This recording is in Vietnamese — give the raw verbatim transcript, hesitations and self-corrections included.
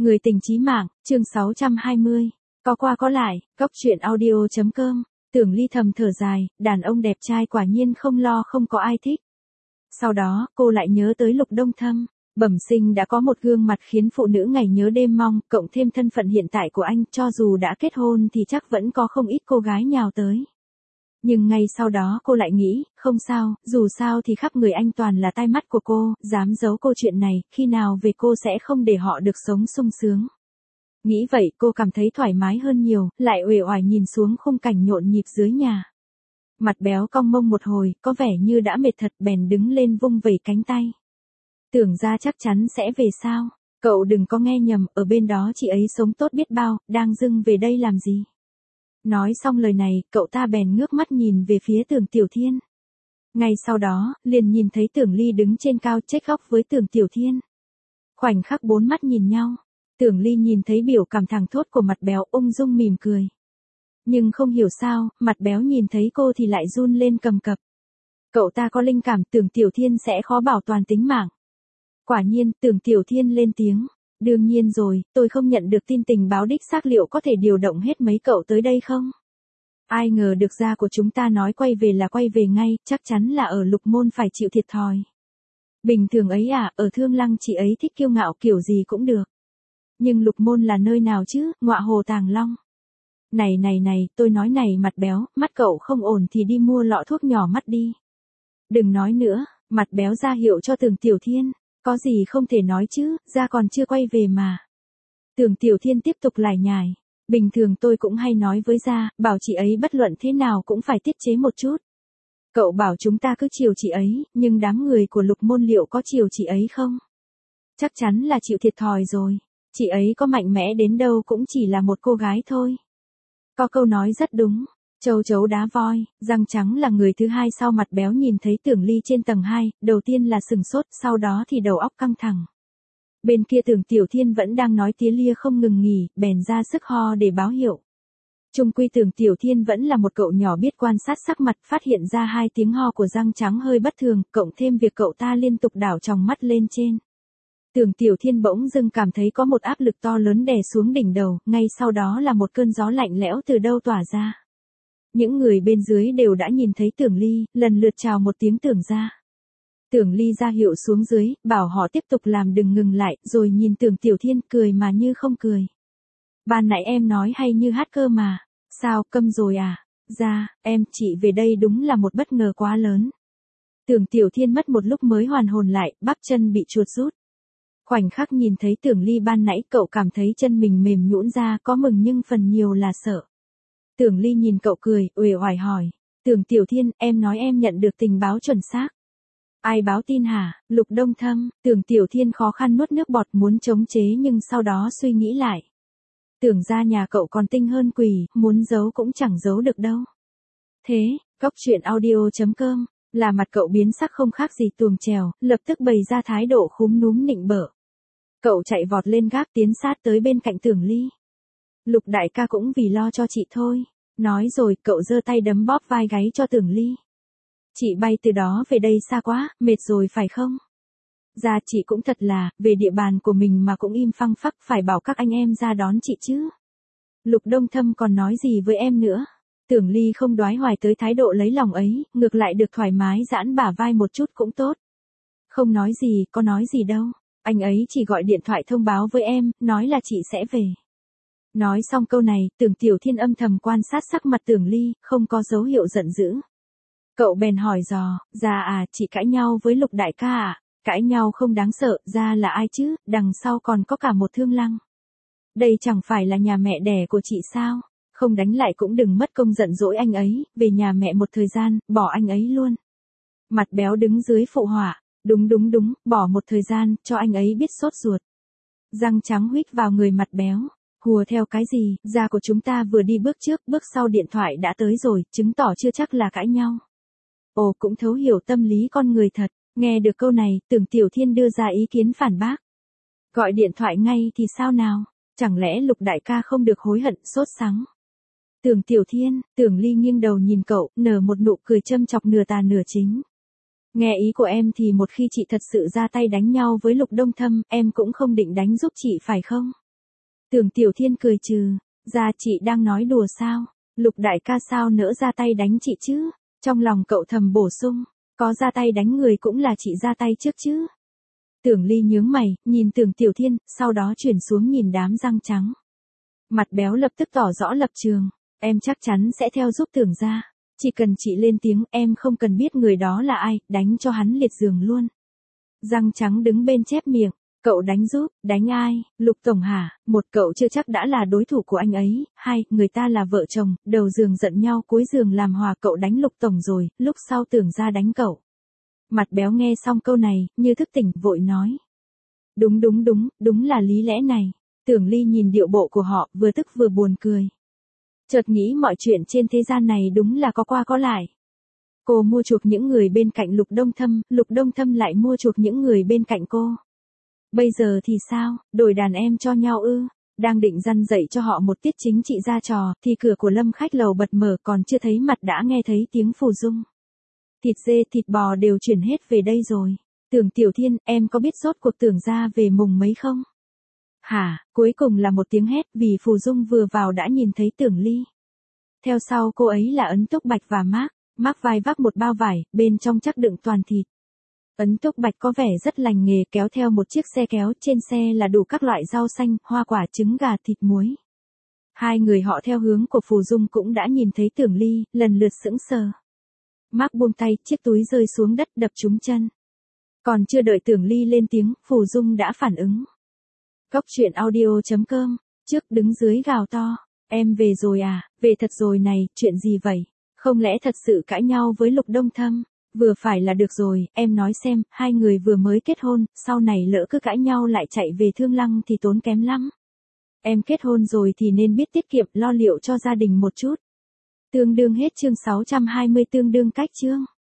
Người tình chí mạng, chương sáu trăm hai mươi. Có qua có lại, cóc truyện audio chấm com. Tưởng Ly thầm thở dài, đàn ông đẹp trai quả nhiên không lo không có ai thích. Sau đó, cô lại nhớ tới Lục Đông Thâm. Bẩm sinh đã có một gương mặt khiến phụ nữ ngày nhớ đêm mong, cộng thêm thân phận hiện tại của anh, cho dù đã kết hôn thì chắc vẫn có không ít cô gái nhào tới. Nhưng ngay sau đó cô lại nghĩ, không sao, dù sao thì khắp người anh toàn là tai mắt của cô, dám giấu cô chuyện này, khi nào về cô sẽ không để họ được sống sung sướng. Nghĩ vậy cô cảm thấy thoải mái hơn nhiều, lại uể oải nhìn xuống khung cảnh nhộn nhịp dưới nhà. Mặt béo cong mông một hồi, có vẻ như đã mệt thật, bèn đứng lên vung vẩy cánh tay. Tưởng ra chắc chắn sẽ về sao? Cậu đừng có nghe nhầm, ở bên đó chị ấy sống tốt biết bao, đang dưng về đây làm gì? Nói xong lời này, cậu ta bèn ngước mắt nhìn về phía Tưởng Tiểu Thiên. Ngay sau đó, liền nhìn thấy Tưởng Ly đứng trên cao chếch góc với Tưởng Tiểu Thiên. Khoảnh khắc bốn mắt nhìn nhau, Tưởng Ly nhìn thấy biểu cảm thẳng thốt của mặt béo ung dung mỉm cười. Nhưng không hiểu sao, mặt béo nhìn thấy cô thì lại run lên cầm cập. Cậu ta có linh cảm Tưởng Tiểu Thiên sẽ khó bảo toàn tính mạng. Quả nhiên, Tưởng Tiểu Thiên lên tiếng. Đương nhiên rồi, tôi không nhận được tin tình báo đích xác liệu có thể điều động hết mấy cậu tới đây không? Ai ngờ được gia của chúng ta nói quay về là quay về ngay, chắc chắn là ở Lục Môn phải chịu thiệt thòi. Bình thường ấy à, ở Thương Lăng chị ấy thích kiêu ngạo kiểu gì cũng được. Nhưng Lục Môn là nơi nào chứ, ngọa hồ Tàng Long. Này này này, tôi nói này mặt béo, mắt cậu không ổn thì đi mua lọ thuốc nhỏ mắt đi. Đừng nói nữa, mặt béo ra hiệu cho Tưởng Tiểu Thiên. Có gì không thể nói chứ, ra còn chưa quay về mà. Tưởng Tiểu Thiên tiếp tục lải nhải. Bình thường tôi cũng hay nói với gia, bảo chị ấy bất luận thế nào cũng phải tiết chế một chút. Cậu bảo chúng ta cứ chiều chị ấy, nhưng đám người của Lục Môn liệu có chiều chị ấy không? Chắc chắn là chịu thiệt thòi rồi. Chị ấy có mạnh mẽ đến đâu cũng chỉ là một cô gái thôi. Có câu nói rất đúng. Châu chấu đá voi, răng trắng là người thứ hai sau mặt béo nhìn thấy Tưởng Ly trên tầng hai, đầu tiên là sừng sốt, sau đó thì đầu óc căng thẳng. Bên kia Tưởng Tiểu Thiên vẫn đang nói tía lia không ngừng nghỉ, bèn ra sức ho để báo hiệu. Chung quy Tưởng Tiểu Thiên vẫn là một cậu nhỏ biết quan sát sắc mặt, phát hiện ra hai tiếng ho của răng trắng hơi bất thường, cộng thêm việc cậu ta liên tục đảo tròng mắt lên trên. Tưởng Tiểu Thiên bỗng dưng cảm thấy có một áp lực to lớn đè xuống đỉnh đầu, ngay sau đó là một cơn gió lạnh lẽo từ đâu tỏa ra. Những người bên dưới đều đã nhìn thấy Tưởng Ly, lần lượt chào một tiếng Tưởng ra. Tưởng Ly ra hiệu xuống dưới, bảo họ tiếp tục làm đừng ngừng lại, rồi nhìn Tưởng Tiểu Thiên cười mà như không cười. Ban nãy em nói hay như hát cơ mà, sao câm rồi à? Ra, em, chị về đây đúng là một bất ngờ quá lớn. Tưởng Tiểu Thiên mất một lúc mới hoàn hồn lại, bắp chân bị chuột rút. Khoảnh khắc nhìn thấy Tưởng Ly ban nãy cậu cảm thấy chân mình mềm nhũn ra, có mừng nhưng phần nhiều là sợ. Tưởng Ly nhìn cậu cười, uể oải hỏi. Tưởng Tiểu Thiên, em nói em nhận được tình báo chuẩn xác. Ai báo tin hả? Lục Đông Thâm. Tưởng Tiểu Thiên khó khăn nuốt nước bọt muốn chống chế nhưng sau đó suy nghĩ lại. Tưởng ra nhà cậu còn tinh hơn quỷ, muốn giấu cũng chẳng giấu được đâu. Thế, cóc truyện audio chấm com, là mặt cậu biến sắc không khác gì tuồng trèo, lập tức bày ra thái độ khúm núm nịnh bợ. Cậu chạy vọt lên gác tiến sát tới bên cạnh Tưởng Ly. Lục đại ca cũng vì lo cho chị thôi. Nói rồi, cậu giơ tay đấm bóp vai gáy cho Tưởng Ly. Chị bay từ đó về đây xa quá, mệt rồi phải không? Dạ chị cũng thật là, về địa bàn của mình mà cũng im phăng phắc, phải bảo các anh em ra đón chị chứ. Lục Đông Thâm còn nói gì với em nữa? Tưởng Ly không đoái hoài tới thái độ lấy lòng ấy, ngược lại được thoải mái giãn bả vai một chút cũng tốt. Không nói gì, có nói gì đâu. Anh ấy chỉ gọi điện thoại thông báo với em, nói là chị sẽ về. Nói xong câu này, Tưởng Tiểu Thiên âm thầm quan sát sắc mặt Tưởng Ly, không có dấu hiệu giận dữ. Cậu bèn hỏi dò, ra à, chị cãi nhau với Lục đại ca à? Cãi nhau không đáng sợ, ra là ai chứ, đằng sau còn có cả một Thương Lăng. Đây chẳng phải là nhà mẹ đẻ của chị sao? Không đánh lại cũng đừng mất công giận dỗi anh ấy, về nhà mẹ một thời gian, bỏ anh ấy luôn. Mặt béo đứng dưới phụ họa, đúng đúng đúng, bỏ một thời gian, cho anh ấy biết sốt ruột. Răng trắng huýt vào người mặt béo. Hùa theo cái gì, gia của chúng ta vừa đi bước trước, bước sau điện thoại đã tới rồi, chứng tỏ chưa chắc là cãi nhau. Ồ, cũng thấu hiểu tâm lý con người thật. Nghe được câu này, Tưởng Tiểu Thiên đưa ra ý kiến phản bác. Gọi điện thoại ngay thì sao nào? Chẳng lẽ Lục đại ca không được hối hận, sốt sắng? Tưởng Tiểu Thiên, Tưởng Ly nghiêng đầu nhìn cậu, nở một nụ cười châm chọc nửa tà nửa chính. Nghe ý của em thì một khi chị thật sự ra tay đánh nhau với Lục Đông Thâm, em cũng không định đánh giúp chị phải không? Tưởng Tiểu Thiên cười trừ, ra chị đang nói đùa sao, Lục đại ca sao nỡ ra tay đánh chị chứ, trong lòng cậu thầm bổ sung, có ra tay đánh người cũng là chị ra tay trước chứ. Tưởng Ly nhướng mày, nhìn Tưởng Tiểu Thiên, sau đó chuyển xuống nhìn đám răng trắng. Mặt béo lập tức tỏ rõ lập trường, em chắc chắn sẽ theo giúp Tưởng gia. Chỉ cần chị lên tiếng em không cần biết người đó là ai, đánh cho hắn liệt giường luôn. Răng trắng đứng bên chép miệng, cậu đánh giúp, đánh ai, Lục Tổng hả, một cậu chưa chắc đã là đối thủ của anh ấy, hai, người ta là vợ chồng, đầu giường giận nhau cuối giường làm hòa cậu đánh Lục Tổng rồi, lúc sau Tưởng gia đánh cậu. Mặt béo nghe xong câu này, như thức tỉnh, vội nói. Đúng đúng đúng, đúng là lý lẽ này. Tưởng Ly nhìn điệu bộ của họ, vừa tức vừa buồn cười. Chợt nghĩ mọi chuyện trên thế gian này đúng là có qua có lại. Cô mua chuộc những người bên cạnh Lục Đông Thâm, Lục Đông Thâm lại mua chuộc những người bên cạnh cô. Bây giờ thì sao, đổi đàn em cho nhau ư? Đang định răn dạy cho họ một tiết chính trị ra trò, thì cửa của Lâm khách lầu bật mở, còn chưa thấy mặt đã nghe thấy tiếng Phù Dung. Thịt dê thịt bò đều chuyển hết về đây rồi. Tưởng Tiểu Thiên, em có biết rốt cuộc Tưởng gia về mùng mấy không? Hả, cuối cùng là một tiếng hét vì Phù Dung vừa vào đã nhìn thấy Tưởng Ly. Theo sau cô ấy là Ấn Túc Bạch và Mác, Mác vai vác một bao vải, bên trong chắc đựng toàn thịt. Ấn Túc Bạch có vẻ rất lành nghề kéo theo một chiếc xe kéo, trên xe là đủ các loại rau xanh, hoa quả, trứng gà, thịt muối. Hai người họ theo hướng của Phù Dung cũng đã nhìn thấy Tưởng Ly, lần lượt sững sờ. Mác buông tay, chiếc túi rơi xuống đất đập trúng chân. Còn chưa đợi Tưởng Ly lên tiếng, Phù Dung đã phản ứng. Góc truyện audio chấm com, trước đứng dưới gào to, em về rồi à, về thật rồi này, chuyện gì vậy? Không lẽ thật sự cãi nhau với Lục Đông Thâm? Vừa phải là được rồi, em nói xem, hai người vừa mới kết hôn, sau này lỡ cứ cãi nhau lại chạy về Thương Lăng thì tốn kém lắm. Em kết hôn rồi thì nên biết tiết kiệm lo liệu cho gia đình một chút. Tương đương hết chương sáu trăm hai mươi, tương đương cách chương.